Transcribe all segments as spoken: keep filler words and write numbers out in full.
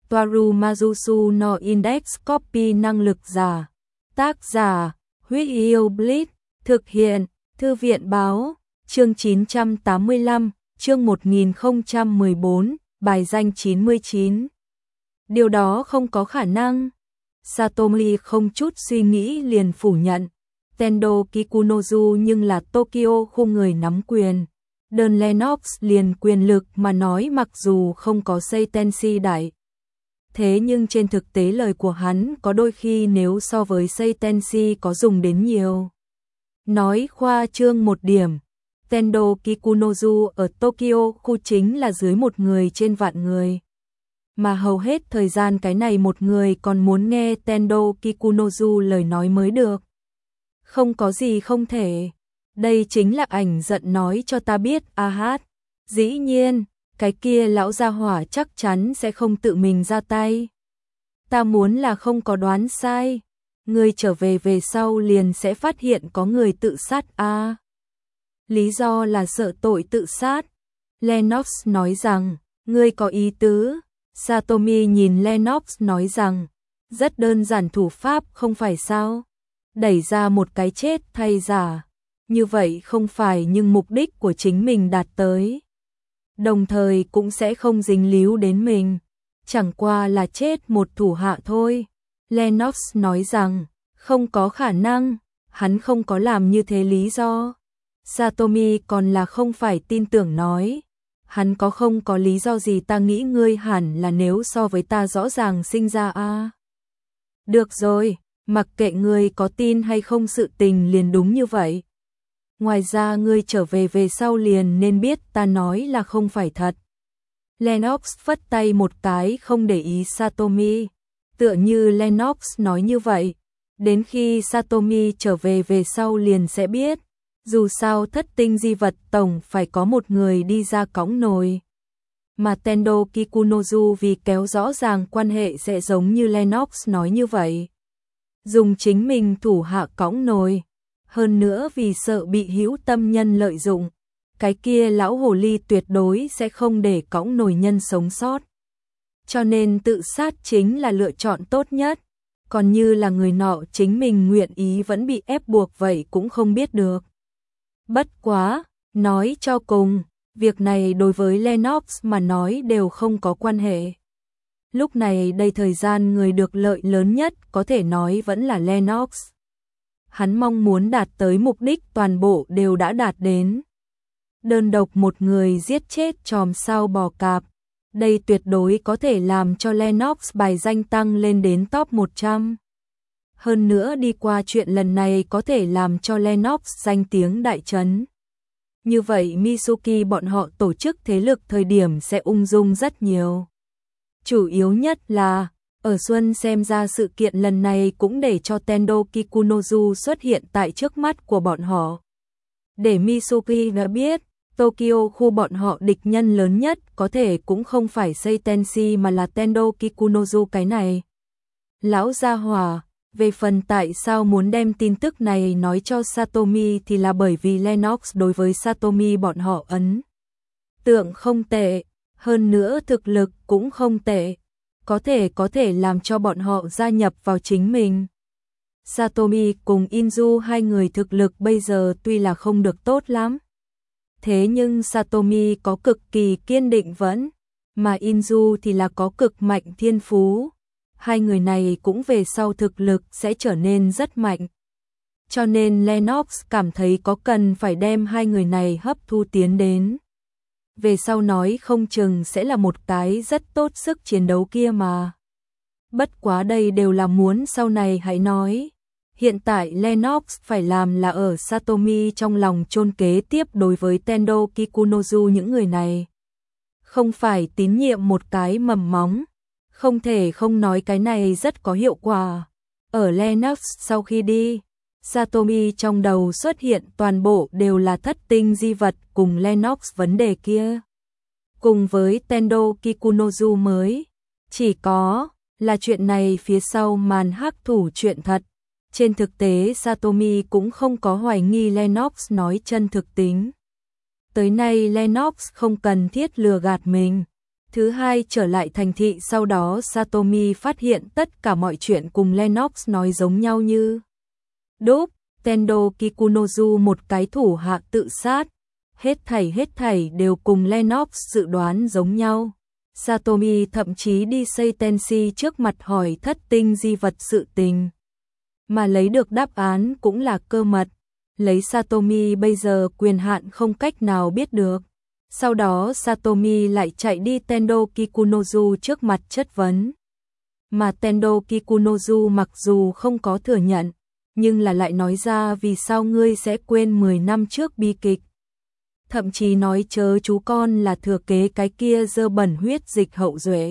Toaru Majusu no Index Copy năng lực giả. Tác giả, Huyết Yêu Blitz. Thực hiện, Thư viện Báo. Chương chín trăm tám mươi lăm, chương một nghìn không trăm mười bốn, bài danh chín mươi chín. Điều đó không có khả năng. Satomi không chút suy nghĩ liền phủ nhận. Tendo Kikunozu nhưng là Tokyo khu người nắm quyền. Đơn Lennox liền quyền lực mà nói, mặc dù không có Seitenshi đại. Thế nhưng trên thực tế lời của hắn có đôi khi nếu so với Seitenshi có dùng đến nhiều. Nói khoa trương một điểm, Tendo Kikunozu ở Tokyo khu chính là dưới một người trên vạn người. Mà hầu hết thời gian cái này một người còn muốn nghe Tendo Kikunozu lời nói mới được. Không có gì không thể. Đây chính là ảnh giận nói cho ta biết. A hát. Dĩ nhiên, cái kia lão gia hỏa chắc chắn sẽ không tự mình ra tay. Ta muốn là không có đoán sai. Người trở về về sau liền sẽ phát hiện có người tự sát a. À, lý do là sợ tội tự sát. Lennox nói rằng, ngươi có ý tứ. Satomi nhìn Lennox nói rằng, rất đơn giản thủ pháp không phải sao? Đẩy ra một cái chết thay giả. Như vậy không phải nhưng mục đích của chính mình đạt tới. Đồng thời cũng sẽ không dính líu đến mình. Chẳng qua là chết một thủ hạ thôi. Lennox nói rằng, không có khả năng, hắn không có làm như thế lý do. Satomi còn là không phải tin tưởng nói. Hắn có không có lý do gì, ta nghĩ ngươi hẳn là nếu so với ta rõ ràng sinh ra a. À. Được rồi, mặc kệ ngươi có tin hay không, sự tình liền đúng như vậy. Ngoài ra ngươi trở về về sau liền nên biết ta nói là không phải thật. Lennox phất tay một cái không để ý Satomi. Tựa như Lennox nói như vậy. Đến khi Satomi trở về về sau liền sẽ biết. Dù sao thất tinh di vật tổng phải có một người đi ra cõng nồi. Mà Tendo Kikunozu vì kéo rõ ràng quan hệ sẽ giống như Lennox nói như vậy. Dùng chính mình thủ hạ cõng nồi. Hơn nữa vì sợ bị hữu tâm nhân lợi dụng. Cái kia lão hồ ly tuyệt đối sẽ không để cõng nồi nhân sống sót. Cho nên tự sát chính là lựa chọn tốt nhất. Còn như là người nọ chính mình nguyện ý vẫn bị ép buộc vậy cũng không biết được. Bất quá, nói cho cùng, việc này đối với Lennox mà nói đều không có quan hệ. Lúc này đây thời gian người được lợi lớn nhất có thể nói vẫn là Lennox. Hắn mong muốn đạt tới mục đích toàn bộ đều đã đạt đến. Đơn độc một người giết chết chòm sao bò cạp. Đây tuyệt đối có thể làm cho Lennox bài danh tăng lên đến top một trăm. Hơn nữa đi qua chuyện lần này có thể làm cho Lennox danh tiếng đại chấn. Như vậy Mitsuki bọn họ tổ chức thế lực thời điểm sẽ ung dung rất nhiều. Chủ yếu nhất là, ở Xuân xem ra sự kiện lần này cũng để cho Tendo Kikunozu xuất hiện tại trước mắt của bọn họ. Để Mitsuki đã biết, Tokyo khu bọn họ địch nhân lớn nhất có thể cũng không phải Seitenshi mà là Tendo Kikunozu cái này. Lão gia hỏa, về phần tại sao muốn đem tin tức này nói cho Satomi thì là bởi vì Lennox đối với Satomi bọn họ ấn tượng không tệ, hơn nữa thực lực cũng không tệ, có thể có thể làm cho bọn họ gia nhập vào chính mình. Satomi cùng Inju hai người thực lực bây giờ tuy là không được tốt lắm. Thế nhưng Satomi có cực kỳ kiên định vẫn, mà Inju thì là có cực mạnh thiên phú. Hai người này cũng về sau thực lực sẽ trở nên rất mạnh. Cho nên Lennox cảm thấy có cần phải đem hai người này hấp thu tiến đến. Về sau nói không chừng sẽ là một cái rất tốt sức chiến đấu kia mà. Bất quá đây đều là muốn sau này hãy nói. Hiện tại Lennox phải làm là ở Satomi trong lòng chôn kế tiếp đối với Tendo Kikunozu những người này. Không phải tín nhiệm một cái mầm móng. Không thể không nói cái này rất có hiệu quả. Ở Lennox sau khi đi, Satomi trong đầu xuất hiện toàn bộ đều là thất tinh di vật cùng Lennox vấn đề kia. Cùng với Tendo Kikunozu mới, chỉ có là chuyện này phía sau màn hắc thủ chuyện thật. Trên thực tế Satomi cũng không có hoài nghi Lennox nói chân thực tính. Tới nay Lennox không cần thiết lừa gạt mình. Thứ hai trở lại thành thị sau đó Satomi phát hiện tất cả mọi chuyện cùng Lennox nói giống nhau như đúc. Tendo Kikunozu một cái thủ hạ tự sát. Hết thảy hết thảy đều cùng Lennox dự đoán giống nhau. Satomi thậm chí đi xây Tenshi trước mặt hỏi thất tinh di vật sự tình. Mà lấy được đáp án cũng là cơ mật. Lấy Satomi bây giờ quyền hạn không cách nào biết được. Sau đó Satomi lại chạy đi Tendo Kikunozu trước mặt chất vấn. Mà Tendo Kikunozu mặc dù không có thừa nhận, nhưng là lại nói ra vì sao ngươi sẽ quên mười năm trước bi kịch. Thậm chí nói chớ chú con là thừa kế cái kia dơ bẩn huyết dịch hậu duệ.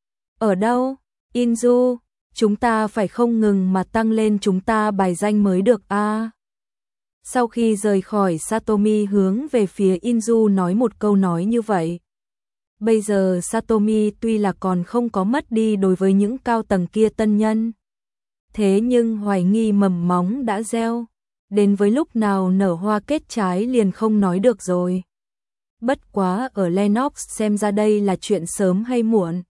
Ở đâu? Inju, chúng ta phải không ngừng mà tăng lên chúng ta bài danh mới được a. À. Sau khi rời khỏi Satomi hướng về phía Inju nói một câu nói như vậy. Bây giờ Satomi tuy là còn không có mất đi đối với những cao tầng kia tân nhân. Thế nhưng hoài nghi mầm móng đã gieo. Đến với lúc nào nở hoa kết trái liền không nói được rồi. Bất quá ở Lennox xem ra đây là chuyện sớm hay muộn.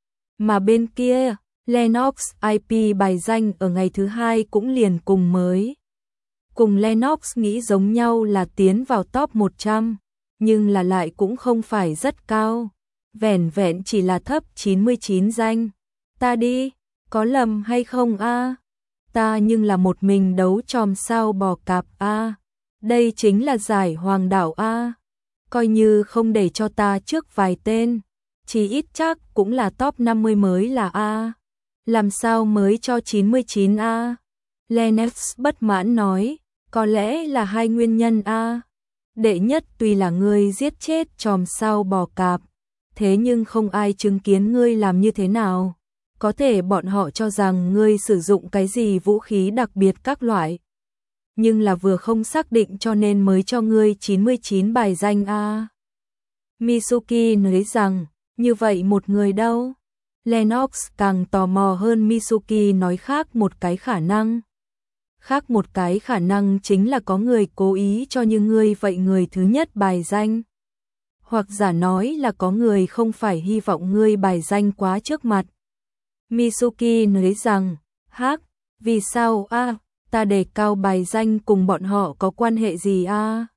Mà bên kia, Lennox i pê bài danh ở ngày thứ hai cũng liền cùng mới. Cùng Lennox nghĩ giống nhau là tiến vào top một trăm, nhưng là lại cũng không phải rất cao. Vẻn vẹn chỉ là thấp chín mươi chín danh. Ta đi, có lầm hay không a? À? Ta nhưng là một mình đấu tròm sao bò cạp a. À? Đây chính là giải hoàng đảo a. À? Coi như không để cho ta trước vài tên, chỉ ít chắc cũng là top năm mươi mới là a. À? Làm sao mới cho chín mươi chín a? À? Lennox bất mãn nói, có lẽ là hai nguyên nhân a. À? Đệ nhất tuy là ngươi giết chết tròm sao bò cạp, thế nhưng không ai chứng kiến ngươi làm như thế nào. Có thể bọn họ cho rằng ngươi sử dụng cái gì vũ khí đặc biệt các loại. Nhưng là vừa không xác định cho nên mới cho ngươi chín mươi chín bài danh a. À. Mitsuki nói rằng, như vậy một người đâu? Lennox càng tò mò hơn. Mitsuki nói khác một cái khả năng. Khác một cái khả năng chính là có người cố ý cho như ngươi vậy người thứ nhất bài danh. Hoặc giả nói là có người không phải hy vọng ngươi bài danh quá trước mặt. Mitsuki nói rằng, hắc, vì sao a? À, ta đề cao bài danh cùng bọn họ có quan hệ gì a? À?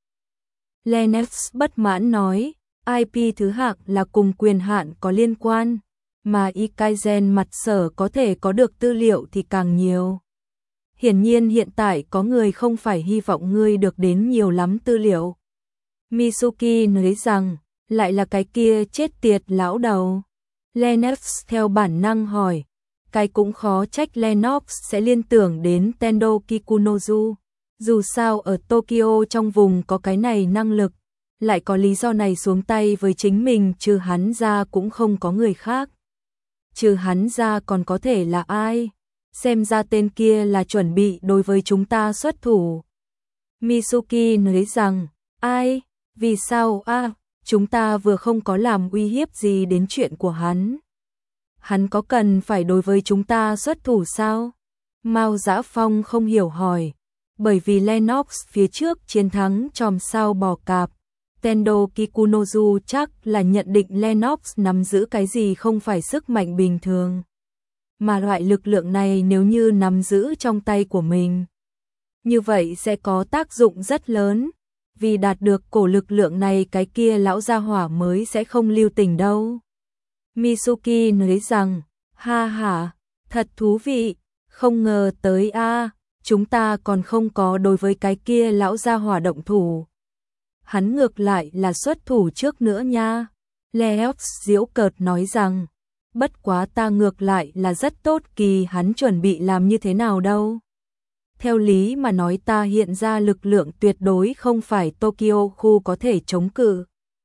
Lennox bất mãn nói, i pê thứ hạng là cùng quyền hạn có liên quan, mà Ikaizen mặt sở có thể có được tư liệu thì càng nhiều. Hiển nhiên hiện tại có người không phải hy vọng ngươi được đến nhiều lắm tư liệu. Mitsuki nói rằng, lại là cái kia chết tiệt lão đầu. Lennox theo bản năng hỏi, cái cũng khó trách Lennox sẽ liên tưởng đến Tendo Kikunozu. Dù sao ở Tokyo trong vùng có cái này năng lực, lại có lý do này xuống tay với chính mình, trừ hắn ra cũng không có người khác. Trừ hắn ra còn có thể là ai? Xem ra tên kia là chuẩn bị đối với chúng ta xuất thủ. Mitsuki nói rằng, ai? Vì sao a? À, chúng ta vừa không có làm uy hiếp gì đến chuyện của hắn. Hắn có cần phải đối với chúng ta xuất thủ sao? Mao Dã Phong không hiểu hỏi. Bởi vì Lennox phía trước chiến thắng tròm sao bò cạp. Tendo Kikunozu chắc là nhận định Lennox nắm giữ cái gì không phải sức mạnh bình thường. Mà loại lực lượng này nếu như nắm giữ trong tay của mình, như vậy sẽ có tác dụng rất lớn. Vì đạt được cổ lực lượng này cái kia lão gia hỏa mới sẽ không lưu tình đâu. Mitsuki nói rằng, ha ha, thật thú vị, không ngờ tới a, à, chúng ta còn không có đối với cái kia lão gia hỏa động thủ. Hắn ngược lại là xuất thủ trước nữa nha. Lennox giễu cợt nói rằng, bất quá ta ngược lại là rất tốt kỳ hắn chuẩn bị làm như thế nào đâu. Theo lý mà nói ta hiện ra lực lượng tuyệt đối không phải Tokyo khu có thể chống cự.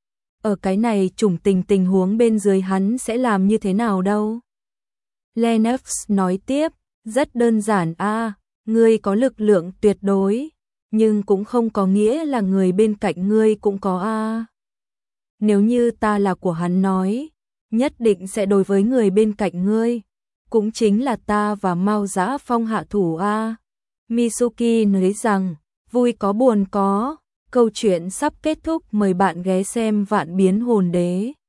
Ở cái này trùng tình tình huống bên dưới hắn sẽ làm như thế nào đâu. Lennox nói tiếp, rất đơn giản a, à, ngươi có lực lượng tuyệt đối, nhưng cũng không có nghĩa là người bên cạnh ngươi cũng có a. À. Nếu như ta là của hắn nói, nhất định sẽ đối với người bên cạnh ngươi, cũng chính là ta và Mao Dã Phong hạ thủ a. À. Mitsuki nói rằng, vui có buồn có, câu chuyện sắp kết thúc, mời bạn ghé xem Vạn Biến Hồn Đế.